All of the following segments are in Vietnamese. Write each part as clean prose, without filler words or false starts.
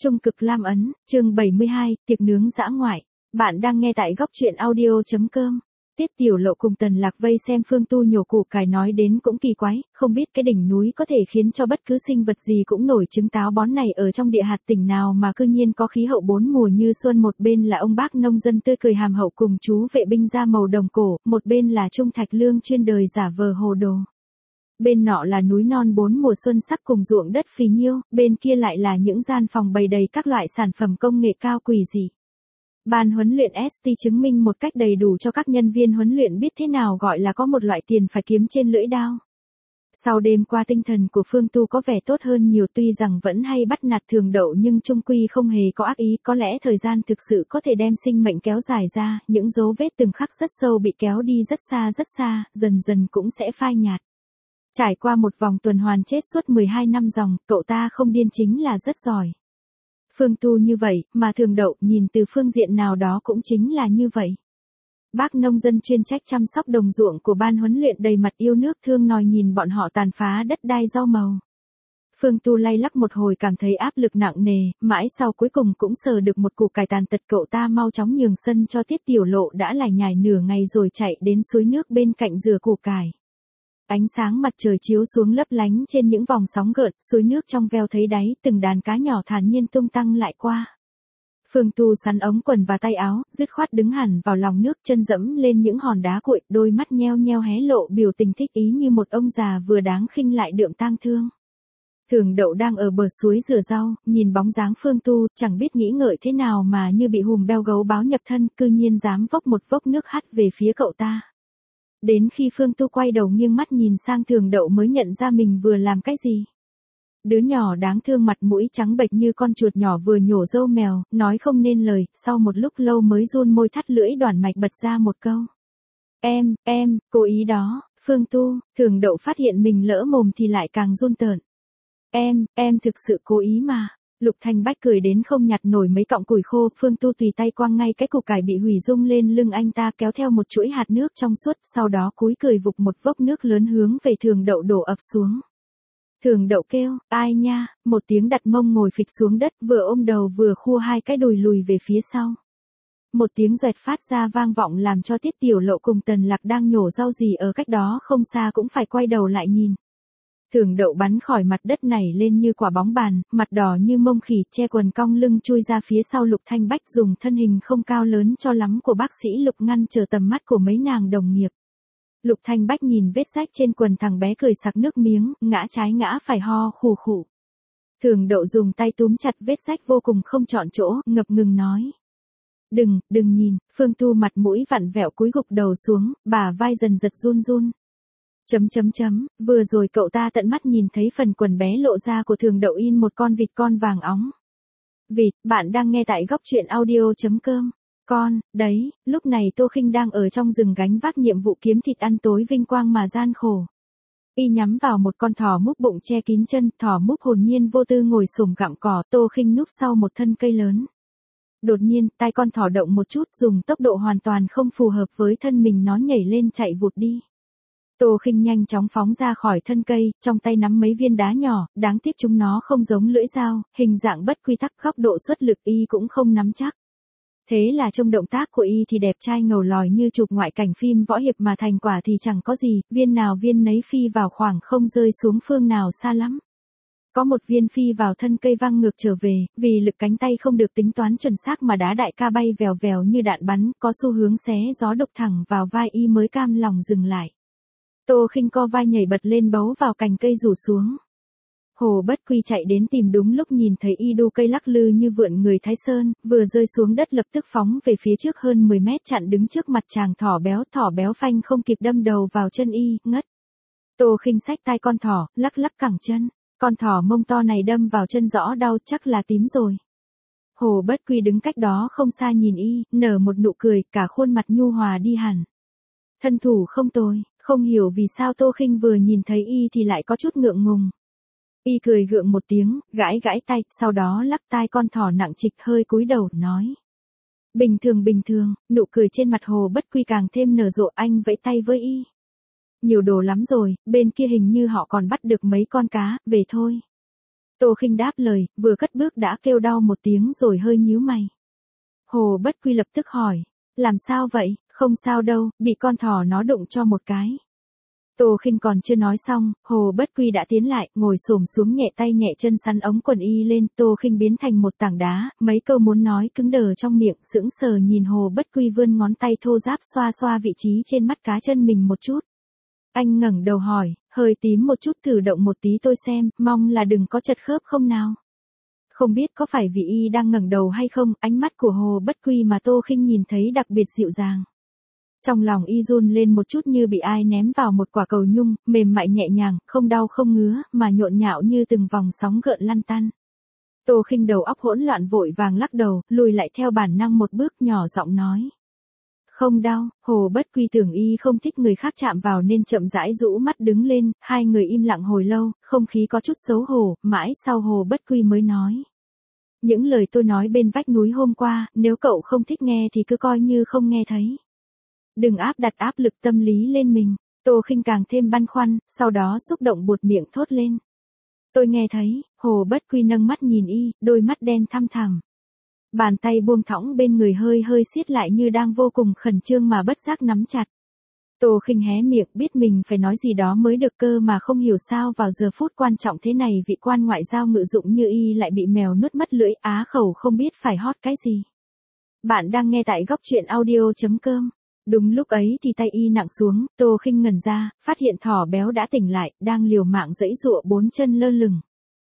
Trung cực Lam Ấn, chương 72, tiệc nướng dã ngoại. Bạn đang nghe tại góc truyện audio.com. Tiết Tiểu Lộ cùng Tần Lạc vây xem Phương Tu nhổ củ cải nói đến cũng kỳ quái, không biết cái đỉnh núi có thể khiến cho bất cứ sinh vật gì cũng nổi trứng táo bón này ở trong địa hạt tỉnh nào mà cư nhiên có khí hậu bốn mùa như xuân. Một bên là ông bác nông dân tươi cười hàm hậu cùng chú vệ binh da màu đồng cổ, một bên là Trung Thạch Lương chuyên đời giả vờ hồ đồ. Bên nọ là núi non bốn mùa xuân sắc cùng ruộng đất phì nhiêu, bên kia lại là những gian phòng bày đầy các loại sản phẩm công nghệ cao quỷ dị. Ban huấn luyện ST chứng minh một cách đầy đủ cho các nhân viên huấn luyện biết thế nào gọi là có một loại tiền phải kiếm trên lưỡi đao. Sau đêm qua tinh thần của Phương Tu có vẻ tốt hơn nhiều, tuy rằng vẫn hay bắt nạt Thường Đậu nhưng chung quy không hề có ác ý, có lẽ thời gian thực sự có thể đem sinh mệnh kéo dài ra, những dấu vết từng khắc rất sâu bị kéo đi rất xa, dần dần cũng sẽ phai nhạt. Trải qua một vòng tuần hoàn chết suốt 12 năm dòng, cậu ta không điên chính là rất giỏi. Phương Tu như vậy, mà Thường Đậu nhìn từ phương diện nào đó cũng chính là như vậy. Bác nông dân chuyên trách chăm sóc đồng ruộng của ban huấn luyện đầy mặt yêu nước thương nòi nhìn bọn họ tàn phá đất đai rau màu. Phương Tu lay lắc một hồi cảm thấy áp lực nặng nề, mãi sau cuối cùng cũng sờ được một củ cải tàn tật, cậu ta mau chóng nhường sân cho Tiết Tiểu Lộ đã lải nhải nửa ngày rồi chạy đến suối nước bên cạnh rửa củ cải. Ánh sáng mặt trời chiếu xuống lấp lánh trên những vòng sóng gợn, suối nước trong veo thấy đáy, từng đàn cá nhỏ thản nhiên tung tăng lại qua. Phương Tu sắn ống quần và tay áo, dứt khoát đứng hẳn vào lòng nước, chân dẫm lên những hòn đá cuội, đôi mắt nheo nheo hé lộ biểu tình thích ý như một ông già vừa đáng khinh lại đượm tang thương. Thường Đậu đang ở bờ suối rửa rau, nhìn bóng dáng Phương Tu, chẳng biết nghĩ ngợi thế nào mà như bị hùm beo gấu báo nhập thân, cư nhiên dám vốc một vốc nước hắt về phía cậu ta. Đến khi Phương Tu quay đầu nghiêng mắt nhìn sang Thường Đậu mới nhận ra mình vừa làm cái gì. Đứa nhỏ đáng thương mặt mũi trắng bệch như con chuột nhỏ vừa nhổ râu mèo, nói không nên lời, sau một lúc lâu mới run môi thắt lưỡi đoản mạch bật ra một câu. Em, cố ý đó, Phương Tu. Thường Đậu phát hiện mình lỡ mồm thì lại càng run tợn. Em thực sự cố ý mà. Lục Thanh Bách cười đến không nhặt nổi mấy cọng củi khô, Phương Tu tùy tay quăng ngay cái củ cải bị hủy rung lên lưng anh ta, kéo theo một chuỗi hạt nước trong suốt, sau đó cúi cười vục một vốc nước lớn hướng về Thường Đậu đổ ập xuống. Thường Đậu kêu, ai nha, một tiếng đặt mông ngồi phịch xuống đất, vừa ôm đầu vừa khua hai cái đùi lùi về phía sau. Một tiếng doẹt phát ra vang vọng làm cho Tiết Tiểu Lộ cùng Tần Lạc đang nhổ rau gì ở cách đó không xa cũng phải quay đầu lại nhìn. Thường Đậu bắn khỏi mặt đất này lên như quả bóng bàn, mặt đỏ như mông khỉ, che quần cong lưng chui ra phía sau Lục Thanh Bách, dùng thân hình không cao lớn cho lắm của bác sĩ Lục ngăn trở tầm mắt của mấy nàng đồng nghiệp. Lục Thanh Bách nhìn vết rách trên quần thằng bé cười sặc nước miếng, ngã trái ngã phải ho khù khụ. Thường Đậu dùng tay túm chặt vết rách vô cùng không chọn chỗ, ngập ngừng nói. Đừng nhìn. Phương Tu mặt mũi vặn vẹo cúi gục đầu xuống, bả vai dần giật run. Vừa rồi cậu ta tận mắt nhìn thấy phần quần bé lộ ra của Thường Đậu in một con vịt con vàng óng. Vịt, bạn đang nghe tại góc truyện audio.com. Con, đấy, lúc này Tô Khinh đang ở trong rừng gánh vác nhiệm vụ kiếm thịt ăn tối vinh quang mà gian khổ. Y nhắm vào một con thỏ múp bụng che kín chân, thỏ múp hồn nhiên vô tư ngồi xổm gặm cỏ, Tô Khinh núp sau một thân cây lớn. Đột nhiên, tai con thỏ động một chút, dùng tốc độ hoàn toàn không phù hợp với thân mình, nó nhảy lên chạy vụt đi. Tô Khinh nhanh chóng phóng ra khỏi thân cây, trong tay nắm mấy viên đá nhỏ, đáng tiếc chúng nó không giống lưỡi dao, hình dạng bất quy tắc, góc độ xuất lực y cũng không nắm chắc. Thế là trong động tác của y thì đẹp trai ngầu lòi như chụp ngoại cảnh phim võ hiệp, mà thành quả thì chẳng có gì, viên nào viên nấy phi vào khoảng không, rơi xuống phương nào xa lắm. Có một viên phi vào thân cây văng ngược trở về, vì lực cánh tay không được tính toán chuẩn xác mà đá đại ca bay vèo vèo như đạn bắn, có xu hướng xé gió đục thẳng vào vai y mới cam lòng dừng lại. Tô Khinh co vai nhảy bật lên bấu vào cành cây rủ xuống. Hồ Bất Quy chạy đến tìm đúng lúc nhìn thấy y đu cây lắc lư như vượn người Thái Sơn, vừa rơi xuống đất lập tức phóng về phía trước hơn 10 mét chặn đứng trước mặt chàng thỏ béo phanh không kịp đâm đầu vào chân y, ngất. Tô Khinh xách tai con thỏ, lắc cẳng chân, con thỏ mông to này đâm vào chân rõ đau chắc là tím rồi. Hồ Bất Quy đứng cách đó không xa nhìn y, nở một nụ cười, cả khuôn mặt nhu hòa đi hẳn. Thân thủ không tồi, không hiểu vì sao Tô Khinh vừa nhìn thấy y thì lại có chút ngượng ngùng. Y cười gượng một tiếng, gãi tay, sau đó lắc tai con thỏ nặng trịch, hơi cúi đầu, nói. Bình thường, nụ cười trên mặt Hồ Bất Quy càng thêm nở rộ, anh vẫy tay với y. Nhiều đồ lắm rồi, bên kia hình như họ còn bắt được mấy con cá, về thôi. Tô Khinh đáp lời, vừa cất bước đã kêu đau một tiếng rồi hơi nhíu mày. Hồ Bất Quy lập tức hỏi, làm sao vậy, không sao đâu, bị con thỏ nó đụng cho một cái. Tô Khinh còn chưa nói xong, Hồ Bất Quy đã tiến lại, ngồi xổm xuống nhẹ tay nhẹ chân sắn ống quần y lên, Tô Khinh biến thành một tảng đá, mấy câu muốn nói cứng đờ trong miệng, sững sờ nhìn Hồ Bất Quy vươn ngón tay thô ráp xoa xoa vị trí trên mắt cá chân mình một chút. Anh ngẩng đầu hỏi, hơi tím một chút thử động một tí tôi xem, mong là đừng có chật khớp không nào. Không biết có phải vì y đang ngẩng đầu hay không, ánh mắt của Hồ Bất Quy mà Tô Khinh nhìn thấy đặc biệt dịu dàng. Trong lòng y run lên một chút như bị ai ném vào một quả cầu nhung, mềm mại nhẹ nhàng, không đau không ngứa, mà nhộn nhạo như từng vòng sóng gợn lăn tăn. Tô Khinh đầu óc hỗn loạn vội vàng lắc đầu, lùi lại theo bản năng một bước nhỏ giọng nói. Không đau, Hồ Bất Quy tưởng y không thích người khác chạm vào nên chậm rãi rũ mắt đứng lên, hai người im lặng hồi lâu, không khí có chút xấu hổ, mãi sau Hồ Bất Quy mới nói. Những lời tôi nói bên vách núi hôm qua, nếu cậu không thích nghe thì cứ coi như không nghe thấy. Đừng đặt áp lực tâm lý lên mình. Tô Khinh càng thêm băn khoăn, sau đó xúc động buột miệng thốt lên. Tôi nghe thấy, Hồ Bất Quy nâng mắt nhìn y, đôi mắt đen thăm thẳm. Bàn tay buông thõng bên người hơi hơi siết lại như đang vô cùng khẩn trương mà bất giác nắm chặt. Tô Khinh hé miệng biết mình phải nói gì đó mới được cơ mà không hiểu sao vào giờ phút quan trọng thế này vị quan ngoại giao ngự dụng như y lại bị mèo nuốt mất lưỡi á khẩu không biết phải hót cái gì. Bạn đang nghe tại góc truyện audio.com. Đúng lúc ấy thì tay y nặng xuống, Tô Khinh ngẩn ra, phát hiện thỏ béo đã tỉnh lại, đang liều mạng giãy giụa bốn chân lơ lửng.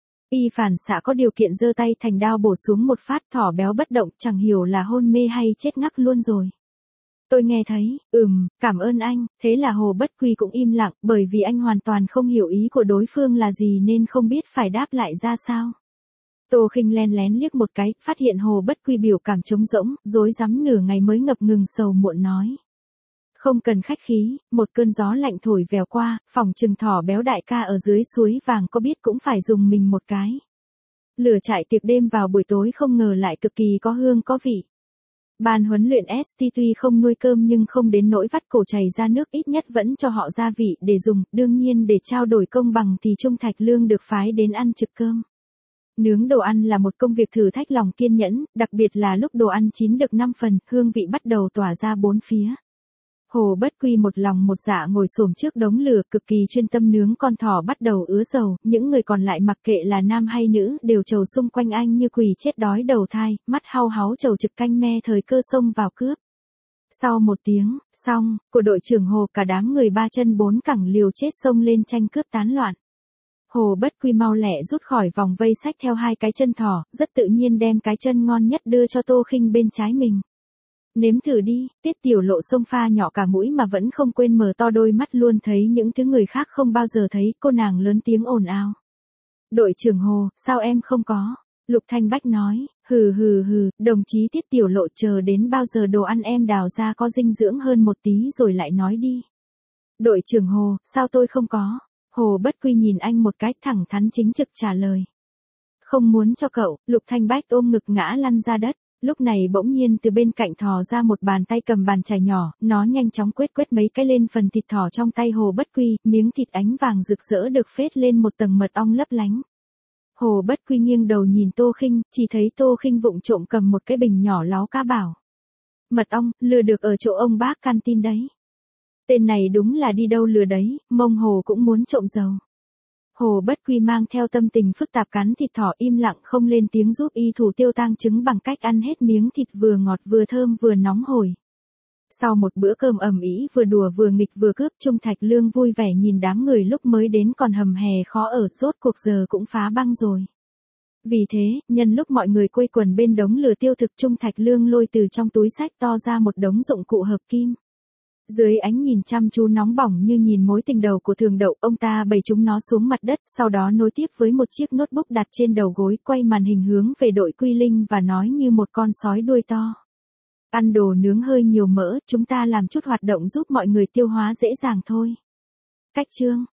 Y phản xạ có điều kiện giơ tay thành đao bổ xuống một phát, thỏ béo bất động, chẳng hiểu là hôn mê hay chết ngắc luôn rồi. Tôi nghe thấy, cảm ơn anh, thế là Hồ Bất Quy cũng im lặng, bởi vì anh hoàn toàn không hiểu ý của đối phương là gì nên không biết phải đáp lại ra sao. Tô Khinh len lén liếc một cái, phát hiện Hồ Bất Quy biểu cảm trống rỗng, rối rắm nửa ngày mới ngập ngừng sầu muộn nói. Không cần khách khí, một cơn gió lạnh thổi vèo qua, phòng trừng thỏ béo đại ca ở dưới suối vàng có biết cũng phải dùng mình một cái. Lửa trại tiệc đêm vào buổi tối không ngờ lại cực kỳ có hương có vị. Ban huấn luyện ST tuy không nuôi cơm nhưng không đến nỗi vắt cổ chảy ra nước, ít nhất vẫn cho họ gia vị để dùng, đương nhiên để trao đổi công bằng thì Trung Thạch Lương được phái đến ăn trực cơm. Nướng đồ ăn là một công việc thử thách lòng kiên nhẫn, đặc biệt là lúc đồ ăn chín được 5 phần, hương vị bắt đầu tỏa ra bốn phía. Hồ Bất Quy một lòng một dạ ngồi xổm trước đống lửa cực kỳ chuyên tâm nướng con thỏ bắt đầu ứa dầu, những người còn lại mặc kệ là nam hay nữ đều trầu xung quanh anh như quỷ chết đói đầu thai, mắt hau háu trầu trực canh me thời cơ xông vào cướp. Sau một tiếng, xong, của đội trưởng Hồ cả đám người ba chân bốn cẳng liều chết xông lên tranh cướp tán loạn. Hồ Bất Quy mau lẹ rút khỏi vòng vây xách theo hai cái chân thỏ, rất tự nhiên đem cái chân ngon nhất đưa cho Tô Khinh bên trái mình. Nếm thử đi, Tiết Tiểu Lộ xông pha nhỏ cả mũi mà vẫn không quên mở to đôi mắt luôn thấy những thứ người khác không bao giờ thấy, cô nàng lớn tiếng ồn ào. Đội trưởng Hồ, sao em không có? Lục Thanh Bách nói, hừ, đồng chí Tiết Tiểu Lộ chờ đến bao giờ đồ ăn em đào ra có dinh dưỡng hơn một tí rồi lại nói đi. Đội trưởng Hồ, sao tôi không có? Hồ Bất Quy nhìn anh một cái thẳng thắn chính trực trả lời. Không muốn cho cậu, Lục Thanh Bách ôm ngực ngã lăn ra đất. Lúc này bỗng nhiên từ bên cạnh thò ra một bàn tay cầm bàn chải nhỏ, nó nhanh chóng quét mấy cái lên phần thịt thỏ trong tay Hồ Bất Quy, miếng thịt ánh vàng rực rỡ được phết lên một tầng mật ong lấp lánh. Hồ Bất Quy nghiêng đầu nhìn Tô Khinh, chỉ thấy Tô Khinh vụng trộm cầm một cái bình nhỏ láo cá bảo. Mật ong, lừa được ở chỗ ông bác canteen đấy. Tên này đúng là đi đâu lừa đấy, mông Hồ cũng muốn trộm dầu. Hồ Bất Quy mang theo tâm tình phức tạp cắn thịt thỏ im lặng không lên tiếng giúp y thủ tiêu tang chứng bằng cách ăn hết miếng thịt vừa ngọt vừa thơm vừa nóng hổi. Sau một bữa cơm ầm ĩ vừa đùa vừa nghịch vừa cướp, Trung Thạch Lương vui vẻ nhìn đám người lúc mới đến còn hầm hè khó ở, rốt cuộc giờ cũng phá băng rồi. Vì thế, nhân lúc mọi người quây quần bên đống lửa tiêu thực, Trung Thạch Lương lôi từ trong túi xách to ra một đống dụng cụ hợp kim. Dưới ánh nhìn chăm chú nóng bỏng như nhìn mối tình đầu của Thường Đậu, ông ta bày chúng nó xuống mặt đất, sau đó nối tiếp với một chiếc notebook đặt trên đầu gối, quay màn hình hướng về đội Quy Linh và nói như một con sói đuôi to. Ăn đồ nướng hơi nhiều mỡ, chúng ta làm chút hoạt động giúp mọi người tiêu hóa dễ dàng thôi. Cách chương